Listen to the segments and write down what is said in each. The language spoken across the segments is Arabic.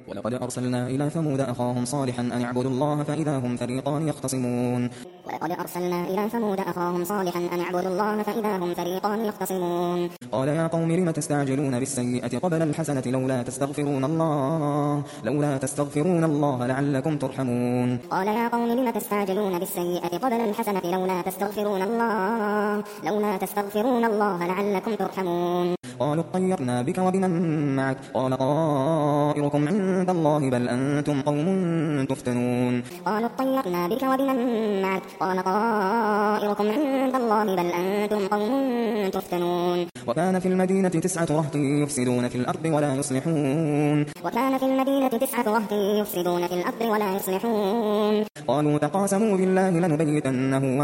ولقد أرسلنا إلى ثمود أخاهم صالحا أن اعبدوا الله فإذا هم فريقان يختصمون قال يا قوم لم تستعجلون بالسيئة قبل الحسنة لولا تستغفرون الله لعلكم ترحمون قالوا اطيرنا بك وبمن معك قال طائركم عند الله بل أنتم قوم تفتنون وكان في المدينة 9 رهط يفسدون في الأرض ولا يصلحون قالوا تقاسموا بالله لنبيتنه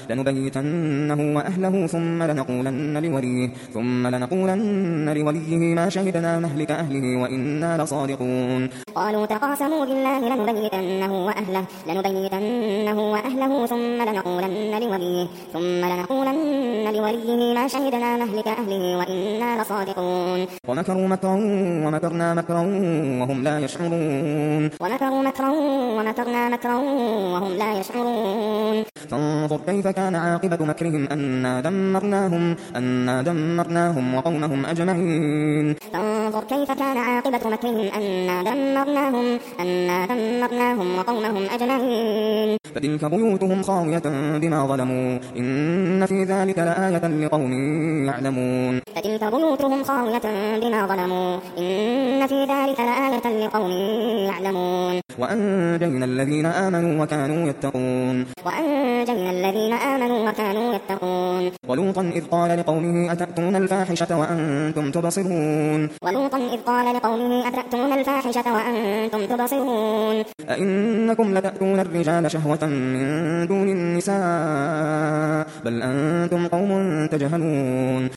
وأهله ثم لنقولن لوليه ما شهدنا مهلك أهله وإنا لصادقون ومكروا مكرا ومكرنا مكرا وهم لا يشعرون فانظر كيف كان عاقبة مكرهم أنا دمرناهم وقومهم أجمعين فتلك بيوتهم خاوية بما ظلموا إن في ذلك لآية لقوم يعلمون وأنجينا الذين آمنوا وكانوا يتقون ولوطا إذ قال لقومه أتأتون الفاحشة وأنتم تبصرون أئنكم لتأتون الرجال شهوة من دون النساء بل أنتم قوم تجهلون